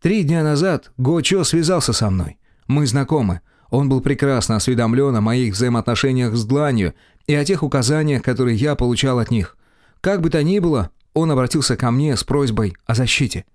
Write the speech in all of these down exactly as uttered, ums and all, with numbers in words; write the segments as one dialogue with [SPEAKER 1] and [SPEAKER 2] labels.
[SPEAKER 1] Три дня назад Го Чо связался со мной. Мы знакомы. Он был прекрасно осведомлен о моих взаимоотношениях с дланью и о тех указаниях, которые я получал от них. Как бы то ни было, он обратился ко мне с просьбой о защите.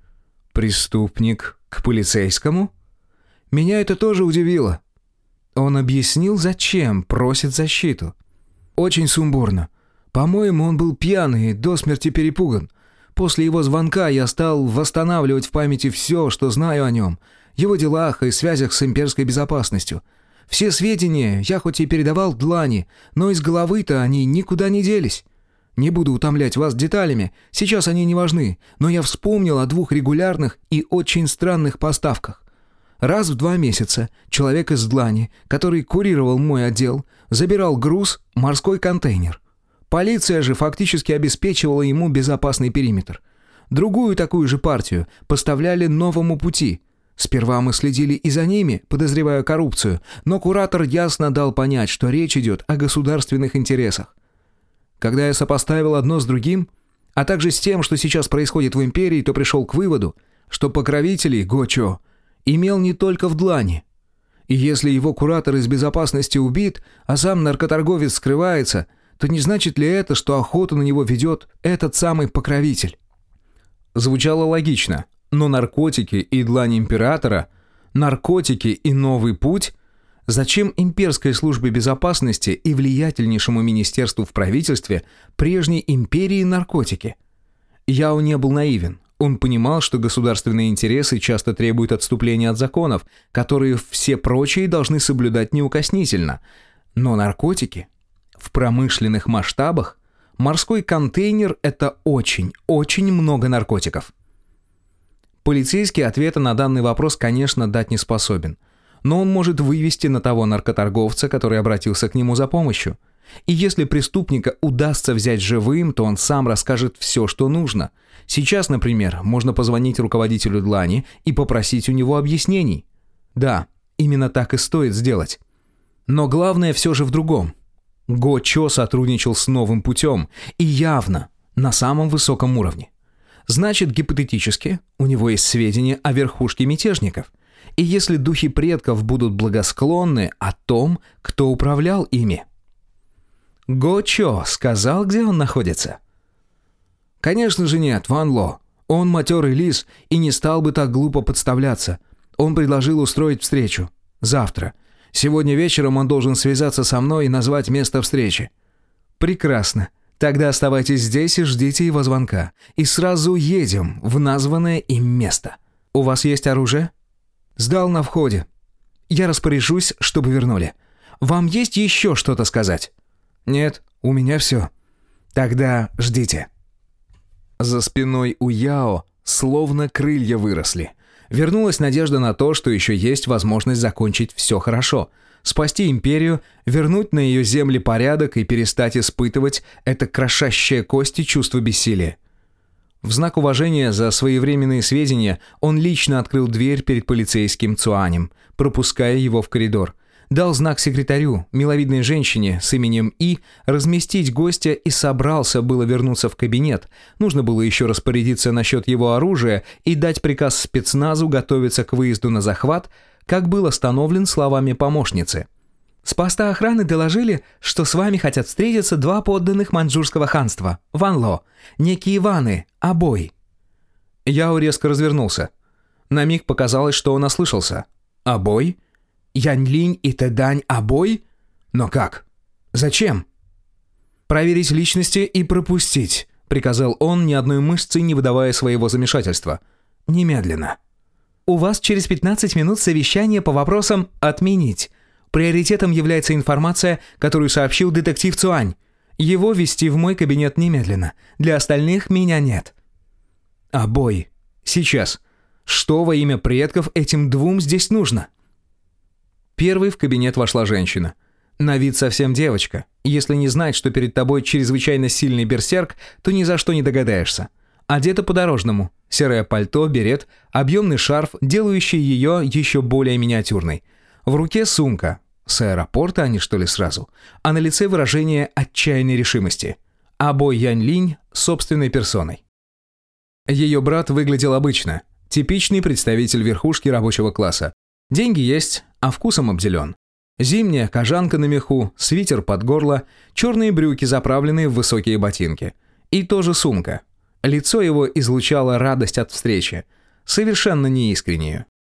[SPEAKER 1] Преступник к полицейскому? Меня это тоже удивило. Он объяснил, зачем просит защиту. Очень сумбурно. По-моему, он был пьяный и до смерти перепуган. После его звонка я стал восстанавливать в памяти все, что знаю о нем, его делах и связях с имперской безопасностью. Все сведения я хоть и передавал длани, но из головы-то они никуда не делись. Не буду утомлять вас деталями, сейчас они не важны, но я вспомнил о двух регулярных и очень странных поставках. Раз в два месяца человек из длани, который курировал мой отдел, забирал груз, морской контейнер. Полиция же фактически обеспечивала ему безопасный периметр. Другую такую же партию поставляли новому пути. Сперва мы следили и за ними, подозревая коррупцию, но куратор ясно дал понять, что речь идет о государственных интересах. Когда я сопоставил одно с другим, а также с тем, что сейчас происходит в империи, то пришел к выводу, что покровителей Го Чо имел не только в длани. И если его куратор из безопасности убит, а сам наркоторговец скрывается, то не значит ли это, что охоту на него ведет этот самый покровитель? Звучало логично, но наркотики и длань императора, наркотики и новый путь? Зачем имперской службе безопасности и влиятельнейшему министерству в правительстве прежней империи наркотики? Яо не был наивен. Он понимал, что государственные интересы часто требуют отступления от законов, которые все прочие должны соблюдать неукоснительно. Но наркотики? В промышленных масштабах морской контейнер – это очень, очень много наркотиков. Полицейский ответа на данный вопрос, конечно, дать не способен. Но он может вывести на того наркоторговца, который обратился к нему за помощью. И если преступника удастся взять живым, то он сам расскажет все, что нужно. Сейчас, например, можно позвонить руководителю длани и попросить у него объяснений. Да, именно так и стоит сделать. Но главное все же в другом. Го Чо сотрудничал с новым путем, и явно на самом высоком уровне. Значит, гипотетически, у него есть сведения о верхушке мятежников. И если духи предков будут благосклонны о том, кто управлял ими. Го Чо сказал, где он находится? Конечно же нет, Ван Ло. Он матерый лис и не стал бы так глупо подставляться. Он предложил устроить встречу. Завтра. Сегодня вечером он должен связаться со мной и назвать место встречи. Прекрасно. Тогда оставайтесь здесь и ждите его звонка. И сразу едем в названное им место. У вас есть оружие? Сдал на входе. Я распоряжусь, чтобы вернули. Вам есть еще что-то сказать? Нет, у меня все. Тогда ждите. За спиной у Яо словно крылья выросли. Вернулась надежда на то, что еще есть возможность закончить все хорошо. Спасти империю, вернуть на ее земли порядок и перестать испытывать это крошащее кости чувство бессилия. В знак уважения за своевременные сведения он лично открыл дверь перед полицейским Цуанем, пропуская его в коридор. Дал знак секретарю, миловидной женщине с именем И, разместить гостя и собрался было вернуться в кабинет. Нужно было еще распорядиться насчет его оружия и дать приказ спецназу готовиться к выезду на захват, как был остановлен словами помощницы. «С поста охраны доложили, что с вами хотят встретиться два подданных маньчжурского ханства, Ван Ло, некие Ваны, Обой». Яо резко развернулся. На миг показалось, что он ослышался. «Обой? Янь Линь и Тэдань Обой? Но как? Зачем?» «Проверить личности и пропустить», — приказал он, ни одной мышцей не выдавая своего замешательства. «Немедленно». «У вас через пятнадцать минут совещание по вопросам «отменить». Приоритетом является информация, которую сообщил детектив Цуань. Его ввести в мой кабинет немедленно. Для остальных меня нет». «Обой. Сейчас. Что во имя предков этим двум здесь нужно?» Первой в кабинет вошла женщина. На вид совсем девочка. Если не знать, что перед тобой чрезвычайно сильный берсерк, то ни за что не догадаешься. Одета по-дорожному. Серое пальто, берет, объемный шарф, делающий ее еще более миниатюрной. В руке сумка. С аэропорта они, что ли, сразу? А на лице выражение отчаянной решимости. Обой Янь Линь собственной персоной. Ее брат выглядел обычно. Типичный представитель верхушки рабочего класса. Деньги есть, а вкусом обделен. Зимняя кожанка на меху, свитер под горло, черные брюки, заправленные в высокие ботинки. И тоже сумка. Лицо его излучало радость от встречи. Совершенно неискреннюю.